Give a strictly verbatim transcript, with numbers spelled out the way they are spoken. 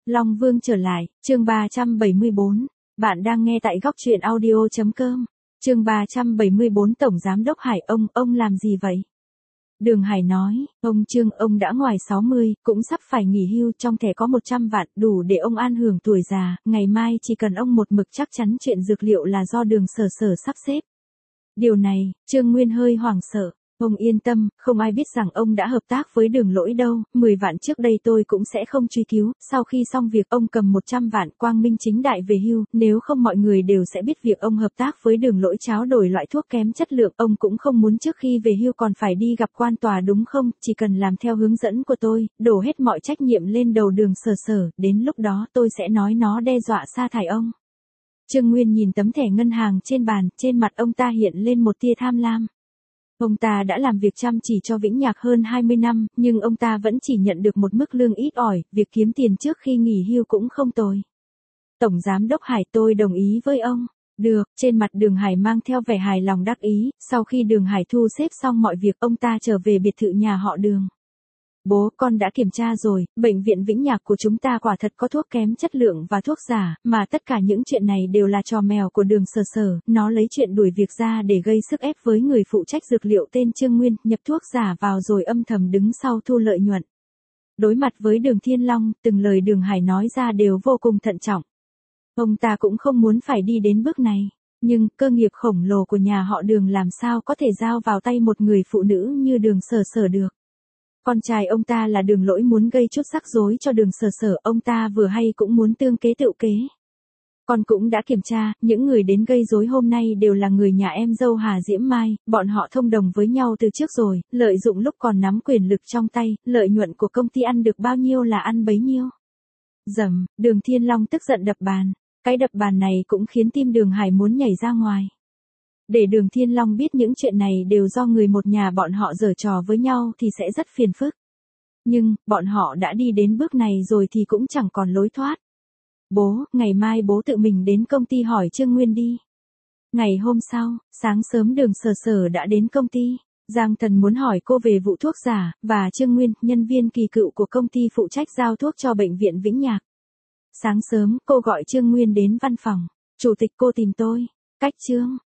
Long Vương trở lại, chương ba trăm bảy mươi bốn. Bạn đang nghe tại góc truyện audio chấm com. Chương ba trăm bảy mươi bốn. Tổng Giám đốc Hải, ông, ông làm gì vậy? Đường Hải nói, ông Trương, ông đã ngoài sáu mươi, cũng sắp phải nghỉ hưu, trong thẻ có một trăm vạn, đủ để ông an hưởng tuổi già, ngày mai chỉ cần ông một mực chắc chắn chuyện dược liệu là do Đường Sở Sở sắp xếp. Điều này, Trương Nguyên hơi hoảng sợ. Ông yên tâm, không ai biết rằng ông đã hợp tác với Đường Lỗi đâu, mười vạn trước đây tôi cũng sẽ không truy cứu, sau khi xong việc ông cầm một trăm vạn quang minh chính đại về hưu, nếu không mọi người đều sẽ biết việc ông hợp tác với Đường Lỗi tráo đổi loại thuốc kém chất lượng, ông cũng không muốn trước khi về hưu còn phải đi gặp quan tòa đúng không, chỉ cần làm theo hướng dẫn của tôi, đổ hết mọi trách nhiệm lên đầu Đường Sở Sở, đến lúc đó tôi sẽ nói nó đe dọa sa thải ông. Trương Nguyên nhìn tấm thẻ ngân hàng trên bàn, trên mặt ông ta hiện lên một tia tham lam. Ông ta đã làm việc chăm chỉ cho Vĩnh Nhạc hơn hai mươi năm, nhưng ông ta vẫn chỉ nhận được một mức lương ít ỏi, việc kiếm tiền trước khi nghỉ hưu cũng không tồi. Tổng Giám đốc Hải, tôi đồng ý với ông. Được, trên mặt Đường Hải mang theo vẻ hài lòng đắc ý, sau khi Đường Hải thu xếp xong mọi việc ông ta trở về biệt thự nhà họ Đường. Bố, con đã kiểm tra rồi, bệnh viện Vĩnh Nhạc của chúng ta quả thật có thuốc kém chất lượng và thuốc giả, mà tất cả những chuyện này đều là trò mèo của Đường Sở Sở, nó lấy chuyện đuổi việc ra để gây sức ép với người phụ trách dược liệu tên Trương Nguyên, nhập thuốc giả vào rồi âm thầm đứng sau thu lợi nhuận. Đối mặt với Đường Thiên Long, từng lời Đường Hải nói ra đều vô cùng thận trọng. Ông ta cũng không muốn phải đi đến bước này, nhưng cơ nghiệp khổng lồ của nhà họ Đường làm sao có thể giao vào tay một người phụ nữ như Đường Sở Sở được. Con trai ông ta là Đường Lỗi muốn gây chút rắc rối cho Đường Sở Sở, ông ta vừa hay cũng muốn tương kế tựu kế. Con cũng đã kiểm tra, những người đến gây rối hôm nay đều là người nhà em dâu Hà Diễm Mai, bọn họ thông đồng với nhau từ trước rồi, lợi dụng lúc còn nắm quyền lực trong tay, lợi nhuận của công ty ăn được bao nhiêu là ăn bấy nhiêu. Dầm, Đường Thiên Long tức giận đập bàn, cái đập bàn này cũng khiến tim Đường Hải muốn nhảy ra ngoài. Để Đường Thiên Long biết những chuyện này đều do người một nhà bọn họ giở trò với nhau thì sẽ rất phiền phức. Nhưng, bọn họ đã đi đến bước này rồi thì cũng chẳng còn lối thoát. Bố, ngày mai bố tự mình đến công ty hỏi Trương Nguyên đi. Ngày hôm sau, sáng sớm Đường Sở Sở đã đến công ty. Giang Thần muốn hỏi cô về vụ thuốc giả, và Trương Nguyên, nhân viên kỳ cựu của công ty phụ trách giao thuốc cho bệnh viện Vĩnh Nhạc. Sáng sớm, cô gọi Trương Nguyên đến văn phòng. Chủ tịch, cô tìm tôi. Cách Trương.